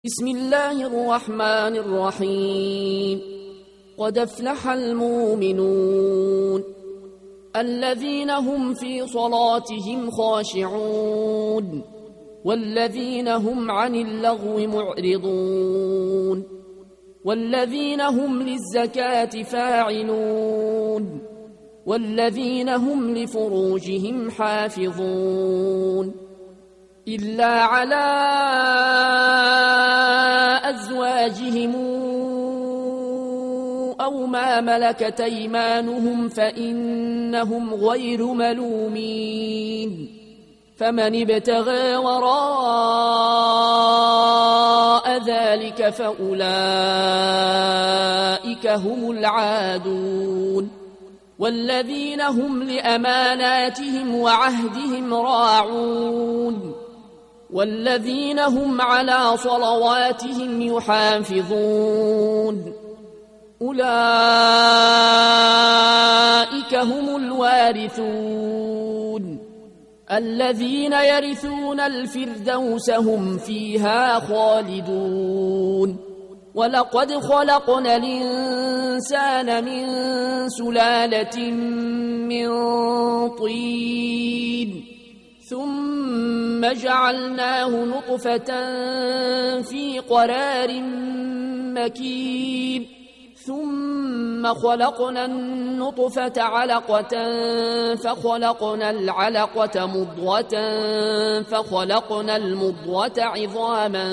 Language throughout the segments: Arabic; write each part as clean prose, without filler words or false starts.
بسم الله الرحمن الرحيم. قد أفلح المؤمنون الذين هم في صلاتهم خاشعون والذين هم عن اللغو معرضون والذين هم للزكاة فاعلون والذين هم لفروجهم حافظون إلا على أزواجهم أو ما ملكت أيمانهم فإنهم غير ملومين فمن ابتغى وراء ذلك فأولئك هم العادون والذين هم لأماناتهم وعهدهم راعون والذين هم على صلواتهم يحافظون أولئك هم الوارثون الذين يرثون الفردوس هم فيها خالدون ولقد خلقنا الإنسان من سلالة من طين ثم جعلناه نطفة في قرار مكين ثم خلقنا النطفة علقة فخلقنا العلقة مضغة فخلقنا المضغة عظاما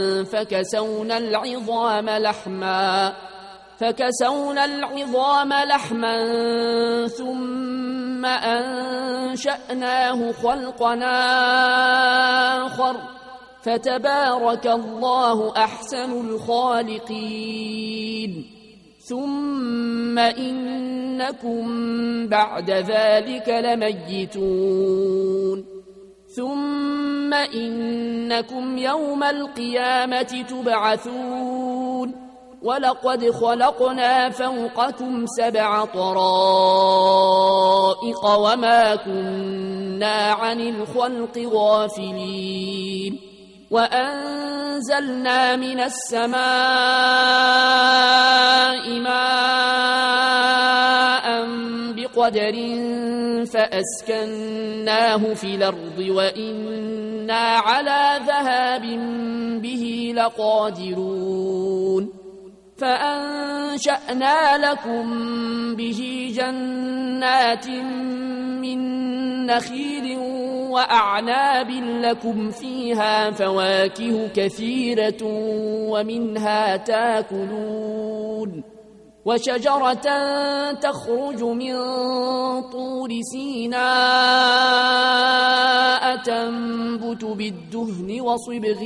فكسونا العظام لحما ثم أنشأناه خلقا آخر فتبارك الله أحسن الخالقين ثم إنكم بعد ذلك لميتون ثم إنكم يوم القيامة تبعثون ولقد خلقنا فوقكم 7 طرائق وما كنا عن الخلق غافلين وأنزلنا من السماء ماء بقدر فأسكناه في الأرض وإنا على ذهاب به لقادرون فأنشأنا لكم به جنات من نخيل وأعناب لكم فيها فواكه كثيرة ومنها تاكلون وشجرة تخرج من طور سيناء تنبت بالدهن وصبغ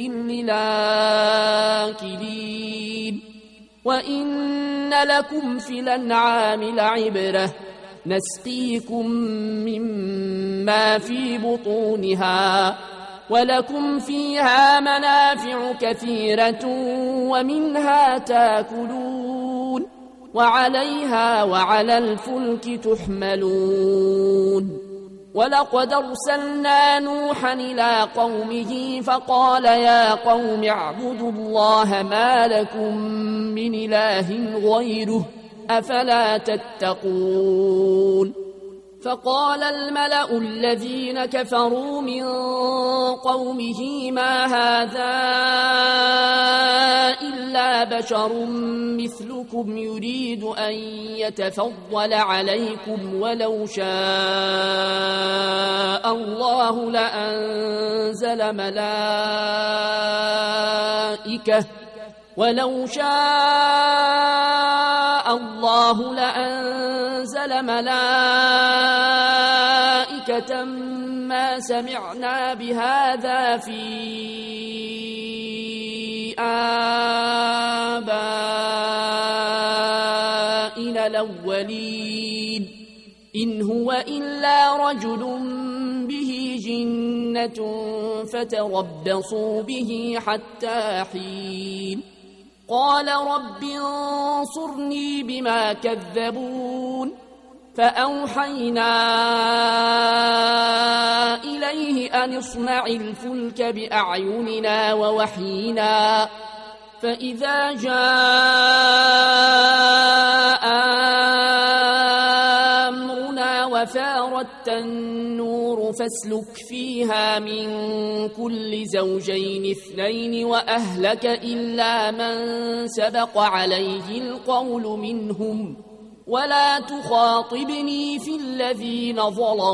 للآكلين وإن لكم في الأنعام لعبرة نسقيكم مما في بطونها ولكم فيها منافع كثيرة ومنها تاكلون وعليها وعلى الفلك تحملون ولقد أرسلنا نوحا إلى قومه فقال يا قوم اعبدوا الله ما لكم من إله غيره أفلا تتقون فقال الملأ الذين كفروا من قومه ما هذا إلا بشر مثلكم يريد أن يتفضل عليكم ولو شاء الله لأنزل ملائكة ما سمعنا بهذا في آبائنا الأولين إن هو إلا رجل به جنة فتربصوا به حتى حين قال رب انصرني بما كذبون فأوحينا إليه أن اصنع الفلك بأعيننا ووحينا فإذا جاء أمرنا وفارت النور فاسلك فيها من كل زوجين 2 وأهلك إلا من سبق عليه القول منهم ولا تخاطبني في الذين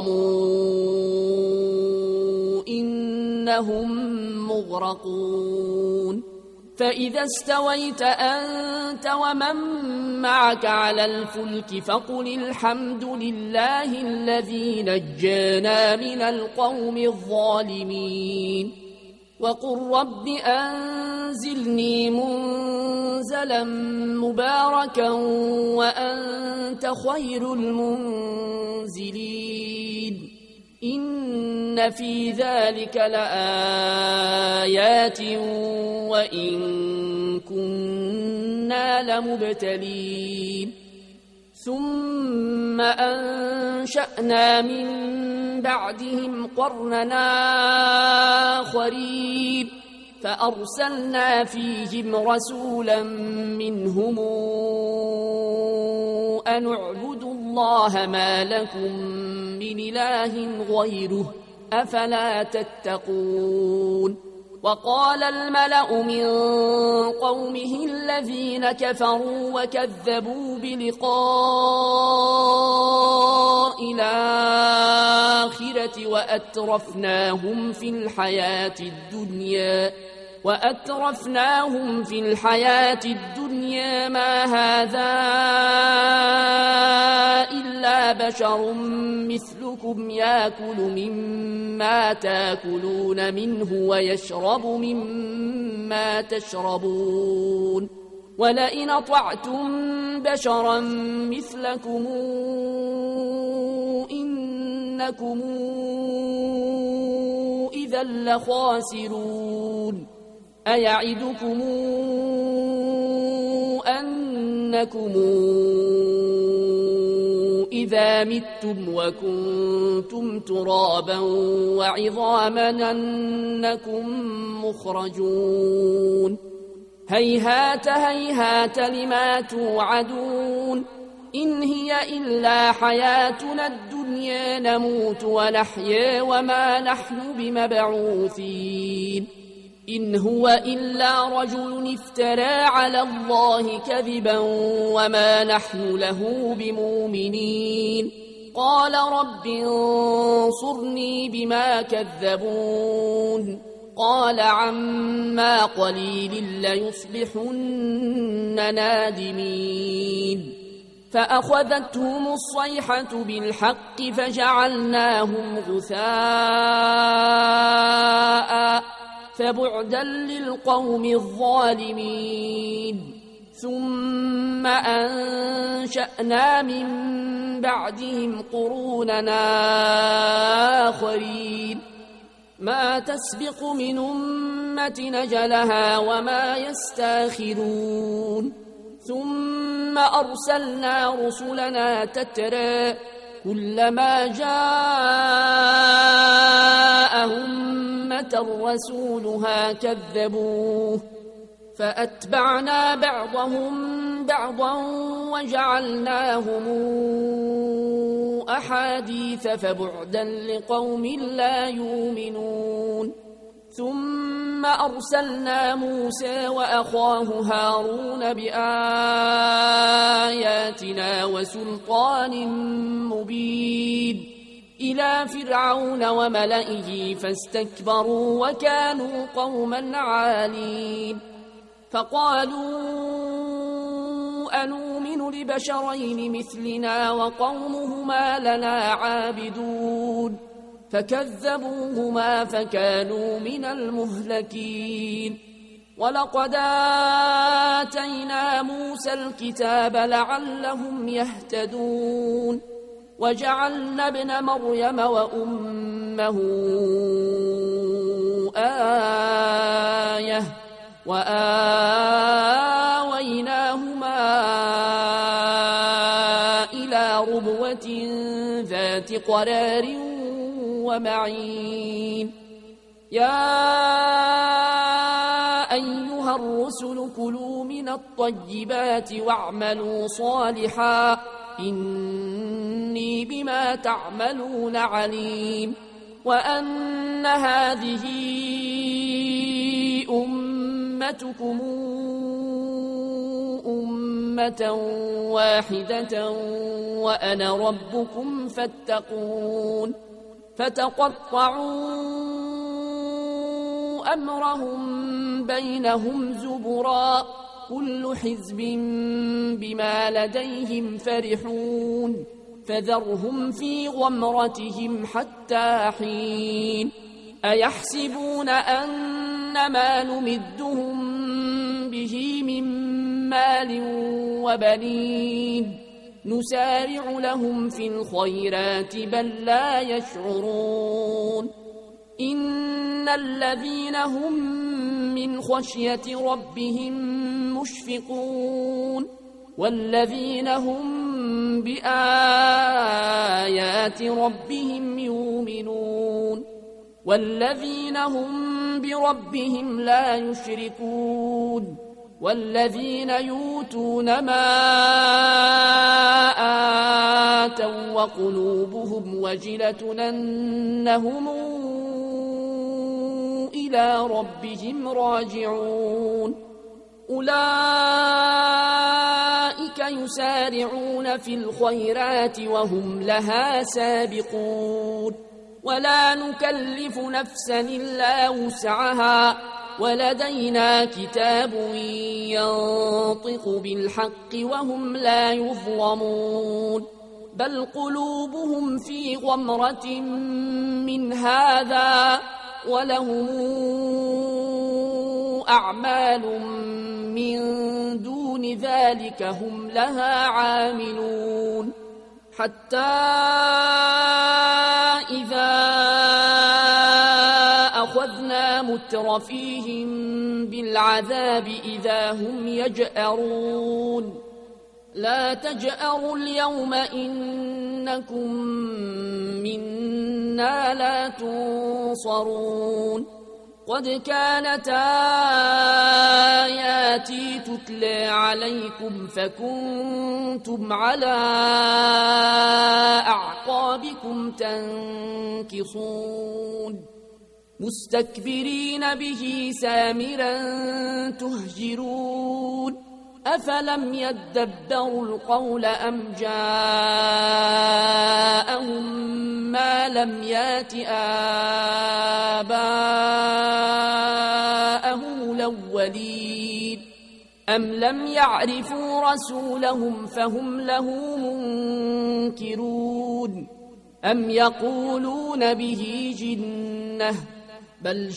ظلموا إنهم مغرقون فإذا استويت أنت ومن معك على الفلك فقل الحمد لله الذي نجانا من القوم الظالمين وقل رب أنزلني منزلا مباركا وأنت خير المنزلين إن في ذلك لآيات وإن كنا لمبتلين ثم أنشأنا من بعدهم قرننا آخرين فأرسلنا فيهم رسولا منهم أن اعبدوا الله ما لكم من إله غيره أفلا تتقون وقال الملأ من قومه الذين كفروا وكذبوا بلقاء الآخرة وأترفناهم في الحياة الدنيا ما هذا إلا بشر مثلكم يأكل مما تأكلون منه ويشرب مما تشربون ولئن أطعتم بشرا مثلكم إنكم إذا لخاسرون أيعدكم أنكم إذا متم وكنتم ترابا وعظاما أنكم مخرجون هيهات هيهات لما توعدون إن هي إلا حياتنا الدنيا نموت ونحيا وما نحن بمبعوثين إن هو إلا رجل افترى على الله كذبا وما نحن له بمؤمنين قال رب انصرني بما كذبون قال عما قليل ليصبحن نادمين فأخذتهم الصيحة بالحق فجعلناهم غثاء فبعدا للقوم الظالمين ثم أنشأنا من بعدهم قروننا آخرين ما تسبق من أمة نجلها وما يستاخرون ثم أرسلنا رسلنا تترى كلما جاء أمة رسولها كذبوه فأتبعنا بعضهم بعضا وجعلناهم أحاديث فبعدا لقوم لا يؤمنون ثم أرسلنا موسى وأخاه هارون بآياتنا وسلطان مبين إلى فرعون وملئه فاستكبروا وكانوا قوما عالين فقالوا أنؤمن لبشرين مثلنا وقومهما لنا عابدون فكذبوهما فكانوا من المهلكين ولقد آتينا موسى الكتاب لعلهم يهتدون وجعلنا ابن مريم وأمه آية وآويناهما إلى ربوة ذات قرار ومعين يا أيها الرسل الرسل كلوا من الطيبات واعملوا صالحا إني بما تعملون عليم وأن هذه أمتكم أمة واحدة وأنا ربكم فاتقون فتقطعوا أمرهم بينهم زبرا كل حزب بما لديهم فرحون فذرهم في غمرتهم حتى حين أيحسبون أن ما نمدهم به من مال وبنين نسارع لهم في الخيرات بل لا يشعرون إن الذين هم من خشية ربهم مشفقون والذين هم بآيات ربهم يؤمنون والذين هم بربهم لا يشركون والذين يؤتون ما آتوا وقلوبهم وجلة أنهم إلى ربهم راجعون أولئك يسارعون في الخيرات وهم لها سابقون ولا نكلف نفسا إلا وسعها ولدينا كتاب ينطق بالحق وهم لا يظلمون بل قلوبهم في غمرة من هذا ولهم أعمال من دون ذلك هم لها عاملون حتى إذا أخذنا مترفيهم بالعذاب إذا هم يجأرون لا تجأروا اليوم إنكم منا لا تنصرون قد كانت آياتي تتلى عليكم فكنتم على أعقابكم تنكصون مستكبرين به سامرا تهجرون أفلم يدبروا القول أم جاءهم ما لم يات آباءهم الأولين أم لم يعرفوا رسولهم فهم له منكرون أم يقولون به جنة بل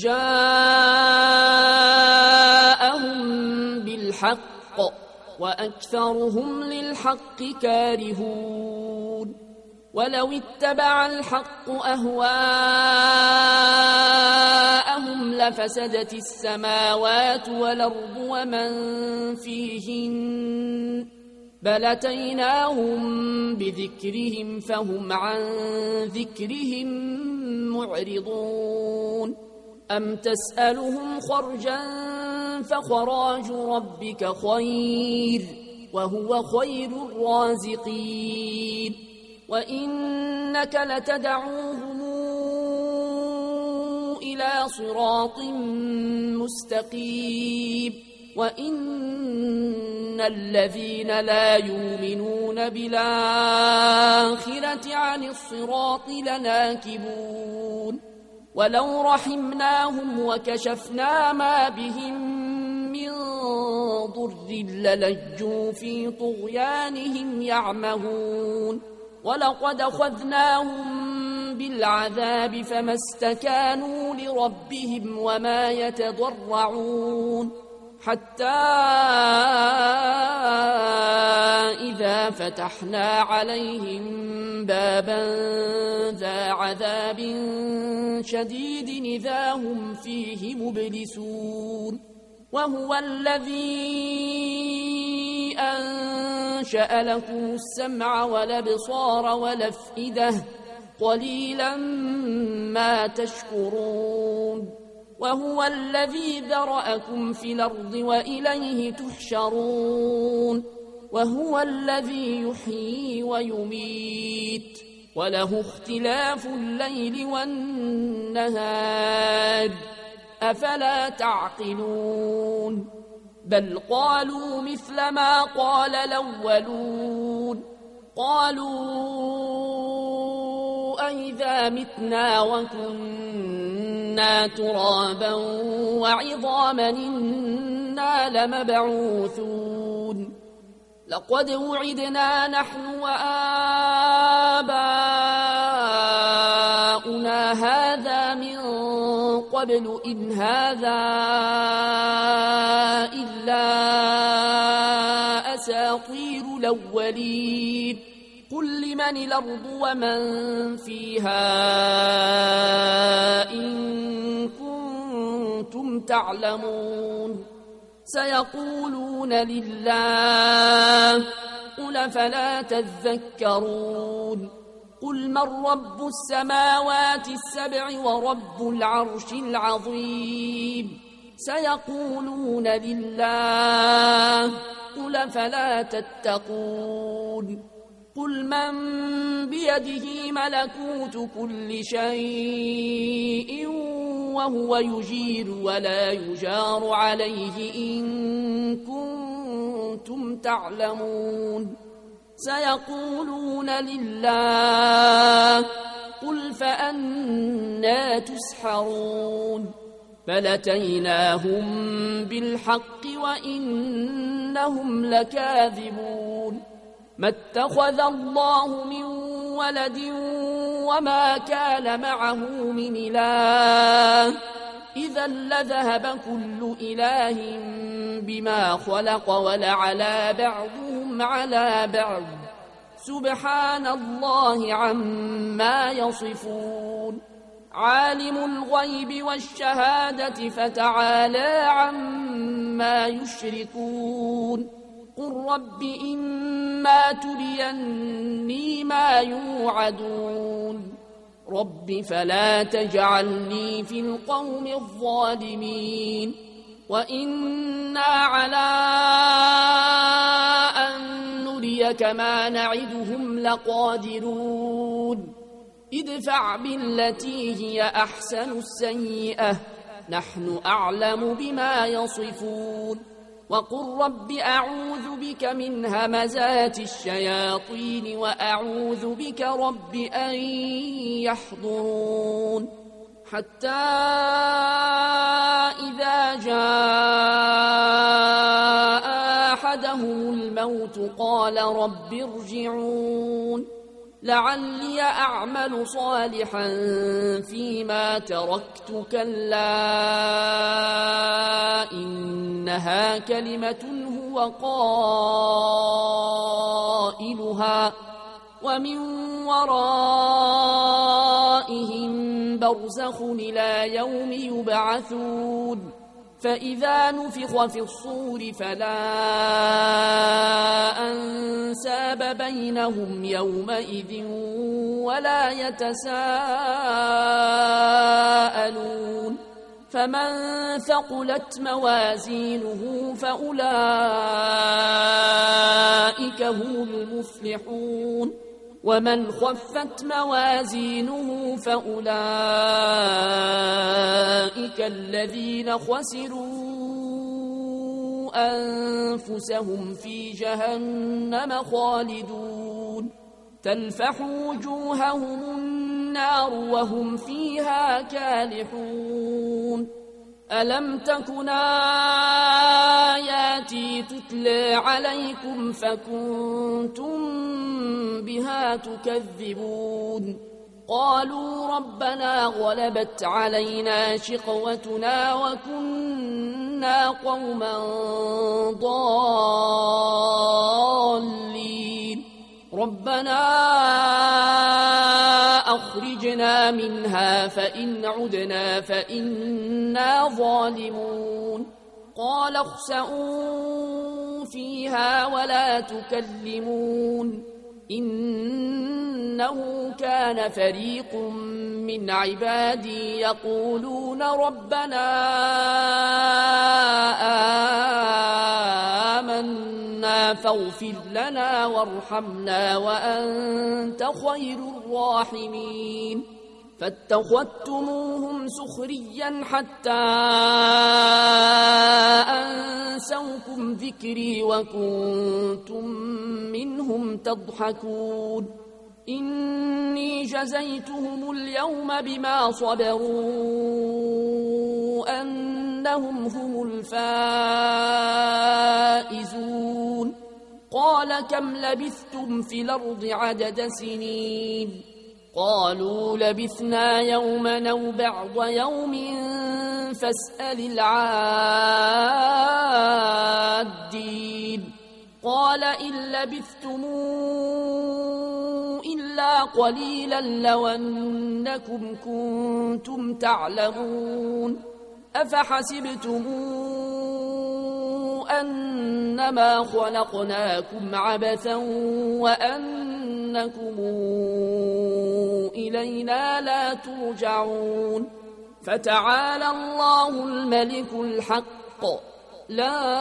جاءهم بالحق وأكثرهم للحق كارهون ولو اتبع الحق أهواءهم لفسدت السماوات والأرض ومن فيهن بل أتيناهم بذكرهم فهم عن ذكرهم معرضون أم تسألهم خرجا فخراج ربك خير وهو خير الرازقين وإنك لتدعوهم إلى صراط مستقيم وإن الذين لا يؤمنون بالآخرة عن الصراط لناكبون ولو رحمناهم وكشفنا ما بهم من ضر للجوا في طغيانهم يعمهون ولقد أخذناهم بالعذاب فما استكانوا لربهم وما يتضرعون حتى إذا فتحنا عليهم بابا ذا عذاب شديد إذا هم فيه مبلسون وهو الذي أنشأ لكم السمع والأبصار والأفئدة قليلا ما تشكرون وهو الذي ذرأكم في الأرض وإليه تحشرون وهو الذي يحيي ويميت وله اختلاف الليل والنهار أفلا تعقلون بل قالوا مثل ما قال الأولون قالوا أئذا متنا وكنا ترابا وعظاما إنا لمبعوثون لقد وعدنا نحن وآباؤنا هذا من قبل إن هذا إلا أساطير الأولين قل لمن الأرض ومن فيها إن كنتم تعلمون سيقولون لله قل فلا تذكرون قل من رب السماوات السبع ورب العرش العظيم سيقولون لله قل فلا تتقون قل من بيده ملكوت كل شيء وهو يجير ولا يجار عليه إن كنتم تعلمون سيقولون لله قل فأنى تسحرون بل أتيناهم بالحق وإنهم لكاذبون ما اتخذ الله من ولد وما كان معه من إله إذا لذهب كل إله بما خلق ولعلى بعضهم على بعض سبحان الله عما يصفون عالم الغيب والشهادة فتعالى عما يشركون قل رب إما تريني ما يوعدون رب فلا تجعلني في القوم الظالمين وإنا على أن نريك ما نعدهم لقادرون ادفع بالتي هي أحسن السيئة نحن أعلم بما يصفون وقل رب أعوذ بك من همزات الشياطين وأعوذ بك رب أن يحضرون حتى إذا جاء أحدهم الموت قال رب ارجعون لعلي أعمل صالحا فيما تركت كلا إنها كلمة هو قائلها ومن ورائهم برزخ إلى يوم يبعثون فإذا نفخ في الصور فلا أنساب بينهم يومئذ ولا يتساءلون فمن ثقلت موازينه فأولئك هم المفلحون ومن خفت موازينه فأولئك الذين خسروا أنفسهم في جهنم خالدون تلفح وجوههم النار وهم فيها كالحون ألم تكن آياتي تتلى عليكم فكنتم بها تكذبون قالوا ربنا غلبت علينا شقوتنا وكنا قوما ضالين ربنا أخرجنا منها فإن عدنا فإنا ظالمون قال اخسئوا فيها ولا تكلمون إنه كان فريق من عبادي يقولون ربنا آمنا فاغفر لنا وارحمنا وأنت خير الراحمين فاتخذتموهم سخريا حتى أنسوكم ذكري وكنتم منهم تضحكون إني جزيتهم اليوم بما صبروا أنهم هم الفائزون قال كم لبثتم في الأرض عدد سنين قالوا لبثنا يوما أو بعض يوم فاسأل العادين قال إن لبثتم إلا قليلا لو أنكم كنتم تعلمون أفحسبتم أنما خلقناكم عبثا وأنكم إلينا لا ترجعون فتعالى الله الملك الحق لا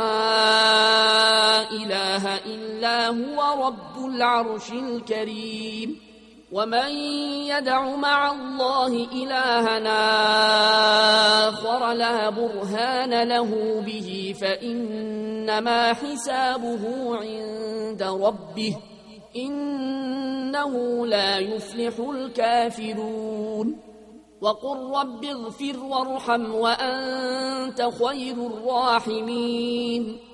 إله إلا هو رب العرش الكريم ومن يدع مع الله إلهنا آخر لا برهان له به فإنما حسابه عند ربه إنه لا يفلح الكافرون وقل رب اغفر وارحم وأنت خير الراحمين